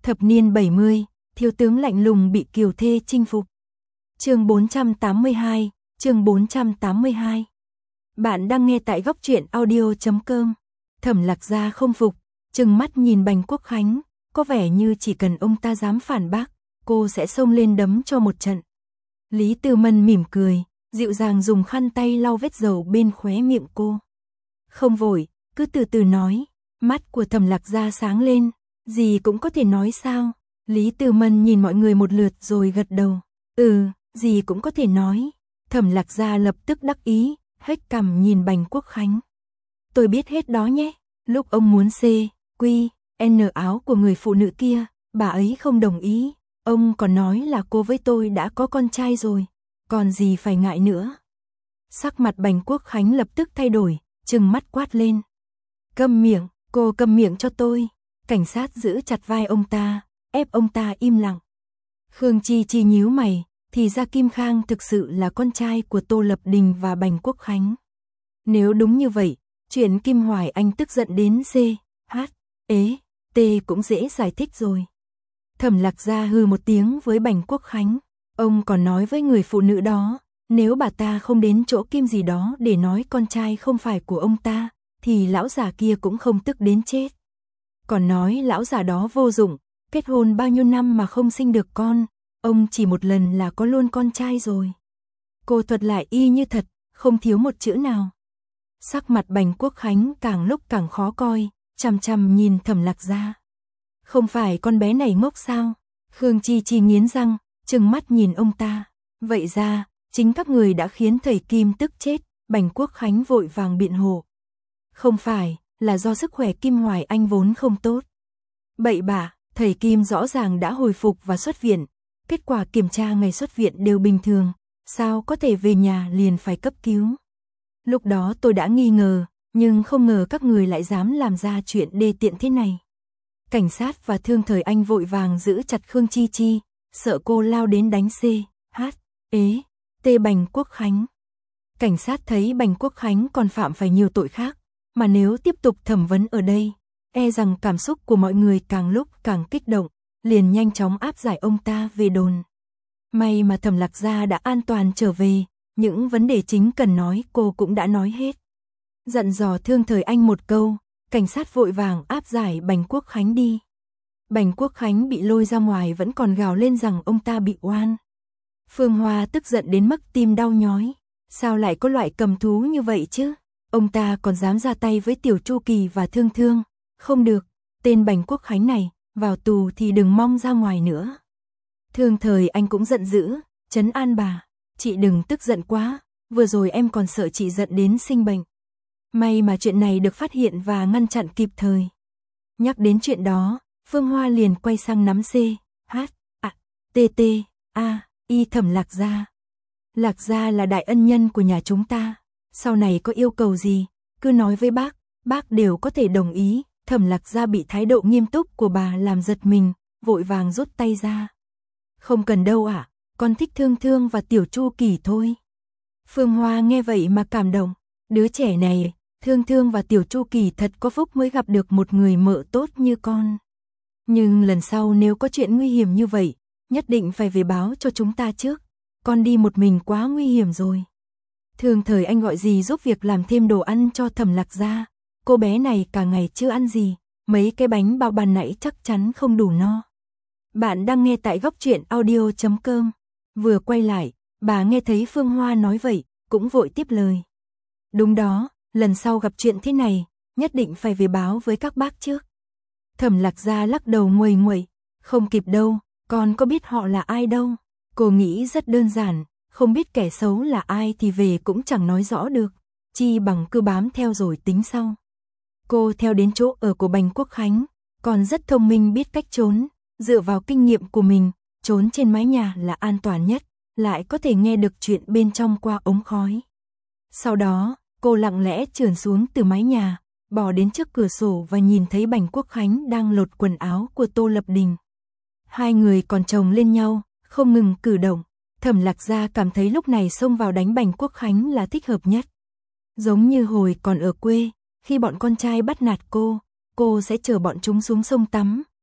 Thập niên 70, thiếu tướng lạnh lùng bị kiều thê chinh phục. Chương 482, chương 482. Bạn đang nghe tại góc truyện audio.com. Thẩm Lạc Gia không phục, trừng mắt nhìn Bành Quốc Khánh, có vẻ như chỉ cần ông ta dám phản bác, cô sẽ xông lên đấm cho một trận. Lý Tư Mân mỉm cười, dịu dàng dùng khăn tay lau vết dầu bên khóe miệng cô. Không vội, cứ từ từ nói. Mắt của Thẩm Lạc Gia sáng lên, gì cũng có thể nói sao? Lý Tư Mân nhìn mọi người một lượt rồi gật đầu. Gì cũng có thể nói. Thẩm Lạc Gia lập tức đắc ý, hếch cằm nhìn Bành Quốc Khánh. Tôi biết hết đó nhé. Lúc ông muốn N áo của người phụ nữ kia, bà ấy không đồng ý. Ông còn nói là cô với tôi đã có con trai rồi, còn gì phải ngại nữa. Sắc mặt Bành Quốc Khánh lập tức thay đổi, trừng mắt quát lên. Câm miệng, cô câm miệng cho tôi. Cảnh sát giữ chặt vai ông ta, ép ông ta im lặng. Khương Chi Chi nhíu mày, thì ra Kim Khang thực sự là con trai của Tô Lập Đình và Bành Quốc Khánh. Nếu đúng như vậy, chuyện Kim Hoài Anh tức giận đến T cũng dễ giải thích rồi. Thẩm Lạc Gia hừ một tiếng với Bành Quốc Khánh. Ông còn nói với người phụ nữ đó, nếu bà ta không đến chỗ Kim gì đó để nói con trai không phải của ông ta, thì lão già kia cũng không tức đến chết. Còn nói lão già đó vô dụng, kết hôn bao nhiêu năm mà không sinh được con, ông chỉ một lần là có luôn con trai rồi. Cô thuật lại y như thật, không thiếu một chữ nào. Sắc mặt Bành Quốc Khánh càng lúc càng khó coi, chằm chằm nhìn Thẩm Lạc Gia. Không phải con bé này ngốc sao? Khương Chi Chi nghiến răng, trừng mắt nhìn ông ta. Vậy ra, chính các người đã khiến thầy Kim tức chết. Bành Quốc Khánh vội vàng biện hộ. Không phải, là do sức khỏe Kim Hoài Anh vốn không tốt. Bậy bạ, thầy Kim rõ ràng đã hồi phục và xuất viện. Kết quả kiểm tra ngày xuất viện đều bình thường, sao có thể về nhà liền phải cấp cứu. Lúc đó tôi đã nghi ngờ, nhưng không ngờ các người lại dám làm ra chuyện đê tiện thế này. Cảnh sát và Thương Thời Anh vội vàng giữ chặt Khương Chi Chi, sợ cô lao đến đánh Bành Quốc Khánh. Cảnh sát thấy Bành Quốc Khánh còn phạm phải nhiều tội khác, mà nếu tiếp tục thẩm vấn ở đây, e rằng cảm xúc của mọi người càng lúc càng kích động, liền nhanh chóng áp giải ông ta về đồn. May mà Thẩm Lạc Gia đã an toàn trở về, những vấn đề chính cần nói cô cũng đã nói hết. Dặn dò Thương Thời Anh một câu, cảnh sát vội vàng áp giải Bành Quốc Khánh đi. Bành Quốc Khánh bị lôi ra ngoài vẫn còn gào lên rằng ông ta bị oan. Phương Hoa tức giận đến mức tim đau nhói. Sao lại có loại cầm thú như vậy chứ? Ông ta còn dám ra tay với Tiểu Chu Kỳ và Thương Thương. Không được, tên Bành Quốc Khánh này, vào tù thì đừng mong ra ngoài nữa. Thương Thời Anh cũng giận dữ, trấn an bà. Chị đừng tức giận quá, vừa rồi em còn sợ chị giận đến sinh bệnh. May mà chuyện này được phát hiện và ngăn chặn kịp thời. Nhắc đến chuyện đó, Phương Hoa liền quay sang nắm Thẩm Lạc Gia. Lạc Gia là đại ân nhân của nhà chúng ta. Sau này có yêu cầu gì, cứ nói với bác đều có thể đồng ý. Thẩm Lạc Gia bị thái độ nghiêm túc của bà làm giật mình, vội vàng rút tay ra. Không cần đâu ạ, con thích Thương Thương và Tiểu Chu Kỳ thôi. Phương Hoa nghe vậy mà cảm động. Đứa trẻ này, Thương Thương và Tiểu Chu Kỳ thật có phúc mới gặp được một người mợ tốt như con. Nhưng lần sau nếu có chuyện nguy hiểm như vậy, nhất định phải về báo cho chúng ta trước. Con đi một mình quá nguy hiểm rồi. Thương Thời Anh gọi dì giúp việc làm thêm đồ ăn cho Thẩm Lạc Gia. Cô bé này cả ngày chưa ăn gì, mấy cái bánh bao ban nãy chắc chắn không đủ no. Bạn đang nghe tại góc truyện audio.com. Vừa quay lại, bà nghe thấy Phương Hoa nói vậy, cũng vội tiếp lời. Đúng đó, lần sau gặp chuyện thế này, nhất định phải về báo với các bác trước. Thẩm Lạc Gia lắc đầu nguầy nguậy, không kịp đâu, con có biết họ là ai đâu. Cô nghĩ rất đơn giản, không biết kẻ xấu là ai thì về cũng chẳng nói rõ được, chi bằng cứ bám theo rồi tính sau. Cô theo đến chỗ ở của Bành Quốc Khánh, còn rất thông minh biết cách trốn, dựa vào kinh nghiệm của mình, trốn trên mái nhà là an toàn nhất, lại có thể nghe được chuyện bên trong qua ống khói. Sau đó, cô lặng lẽ trườn xuống từ mái nhà, bò đến trước cửa sổ và nhìn thấy Bành Quốc Khánh đang lột quần áo của Tô Lập Đình. Hai người còn chồng lên nhau, không ngừng cử động. Thẩm Lạc Gia cảm thấy lúc này xông vào đánh Bành Quốc Khánh là thích hợp nhất. Giống như hồi còn ở quê, khi bọn con trai bắt nạt cô sẽ chở bọn chúng xuống sông tắm,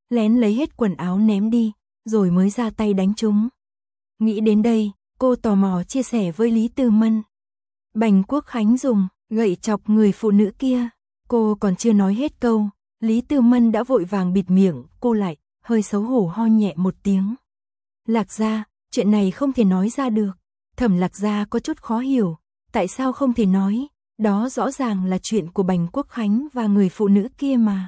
lén lấy hết quần áo ném đi, rồi mới ra tay đánh chúng. Nghĩ đến đây, cô tò mò chia sẻ với Lý Tư Mân. Bành Quốc Khánh dùng gậy chọc người phụ nữ kia. Cô còn chưa nói hết câu, Lý Tư Mân đã vội vàng bịt miệng cô lại, hơi xấu hổ ho nhẹ một tiếng. Lạc Gia, chuyện này không thể nói ra được. Thẩm Lạc Gia có chút khó hiểu, tại sao không thể nói, đó rõ ràng là chuyện của Bành Quốc Khánh và người phụ nữ kia mà.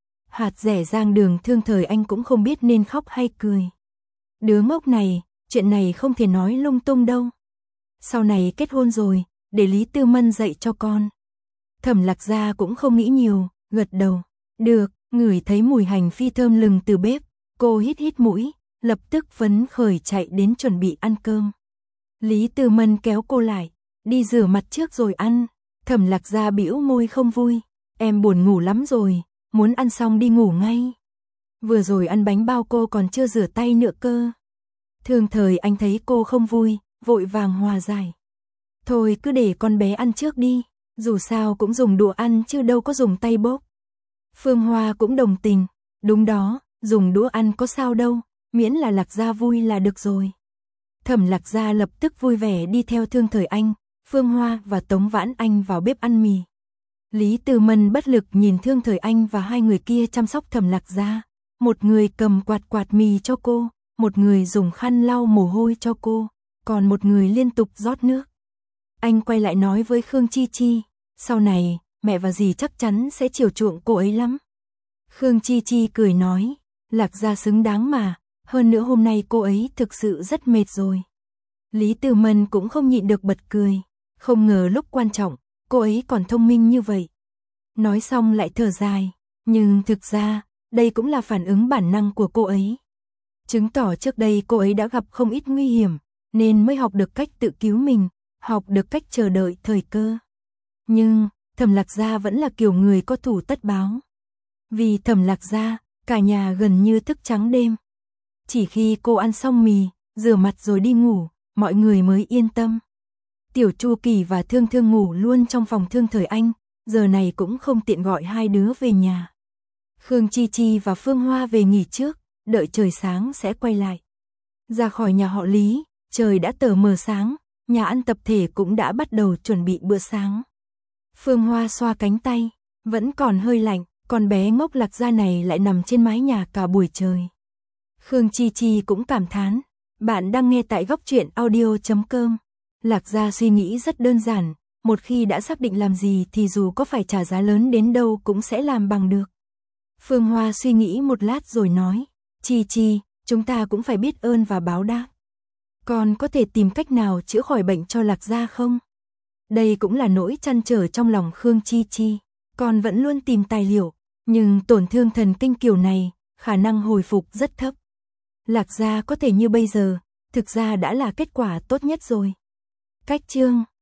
Hạt rẻ Giang Đường Thương Thời Anh cũng không biết nên khóc hay cười. Đứa ngốc này, chuyện này không thể nói lung tung đâu. Sau này kết hôn rồi, để Lý Tư Mân dạy cho con. Thẩm Lạc Gia cũng không nghĩ nhiều, gật đầu. Được, ngửi thấy mùi hành phi thơm lừng từ bếp, cô hít hít mũi, lập tức phấn khởi chạy đến chuẩn bị ăn cơm. Lý Tư Mân kéo cô lại, đi rửa mặt trước rồi ăn. Thẩm Lạc Gia bĩu môi không vui, em buồn ngủ lắm rồi, muốn ăn xong đi ngủ ngay. Vừa rồi ăn bánh bao cô còn chưa rửa tay nữa cơ. Thương Thời Anh thấy cô không vui, vội vàng hòa giải. Thôi cứ để con bé ăn trước đi, dù sao cũng dùng đũa ăn chứ đâu có dùng tay bốc. Phương Hoa cũng đồng tình, đúng đó, dùng đũa ăn có sao đâu, miễn là Lạc Gia vui là được rồi. Thẩm Lạc Gia lập tức vui vẻ đi theo Thương Thời Anh, Phương Hoa và Tống Vãn Anh vào bếp ăn mì. Lý Tư Mân bất lực nhìn Thương Thời Anh và hai người kia chăm sóc Thẩm Lạc Gia. Một người cầm quạt mì cho cô, một người dùng khăn lau mồ hôi cho cô, còn một người liên tục rót nước. Anh quay lại nói với Khương Chi Chi, sau này, mẹ và dì chắc chắn sẽ chiều chuộng cô ấy lắm. Khương Chi Chi cười nói, Lạc Gia xứng đáng mà, hơn nữa hôm nay cô ấy thực sự rất mệt rồi. Lý Tư Mân cũng không nhịn được bật cười, không ngờ lúc quan trọng, cô ấy còn thông minh như vậy. Nói xong lại thở dài, nhưng thực ra, đây cũng là phản ứng bản năng của cô ấy. Chứng tỏ trước đây cô ấy đã gặp không ít nguy hiểm, nên mới học được cách tự cứu mình, học được cách chờ đợi thời cơ. Nhưng, Thẩm Lạc Gia vẫn là kiểu người có thủ tất báo. Vì Thẩm Lạc Gia, cả nhà gần như thức trắng đêm. Chỉ khi cô ăn xong mì, rửa mặt rồi đi ngủ, mọi người mới yên tâm. Tiểu Chu Kỳ và Thương Thương ngủ luôn trong phòng Thương Thời Anh, giờ này cũng không tiện gọi hai đứa về nhà. Khương Chi Chi và Phương Hoa về nghỉ trước, đợi trời sáng sẽ quay lại. Ra khỏi nhà họ Lý, trời đã tờ mờ sáng, nhà ăn tập thể cũng đã bắt đầu chuẩn bị bữa sáng. Phương Hoa xoa cánh tay, vẫn còn hơi lạnh, con bé ngốc Lạc Gia này lại nằm trên mái nhà cả buổi trời. Khương Chi Chi cũng cảm thán, bạn đang nghe tại góc truyện audio.com. Lạc Gia suy nghĩ rất đơn giản, một khi đã xác định làm gì thì dù có phải trả giá lớn đến đâu cũng sẽ làm bằng được. Phương Hoa suy nghĩ một lát rồi nói, Chi Chi, chúng ta cũng phải biết ơn và báo đáp. Con có thể tìm cách nào chữa khỏi bệnh cho Lạc Gia không? Đây cũng là nỗi trăn trở trong lòng Khương Chi Chi. Con vẫn luôn tìm tài liệu, nhưng tổn thương thần kinh kiểu này, khả năng hồi phục rất thấp. Lạc Gia có thể như bây giờ, thực ra đã là kết quả tốt nhất rồi. Cách chương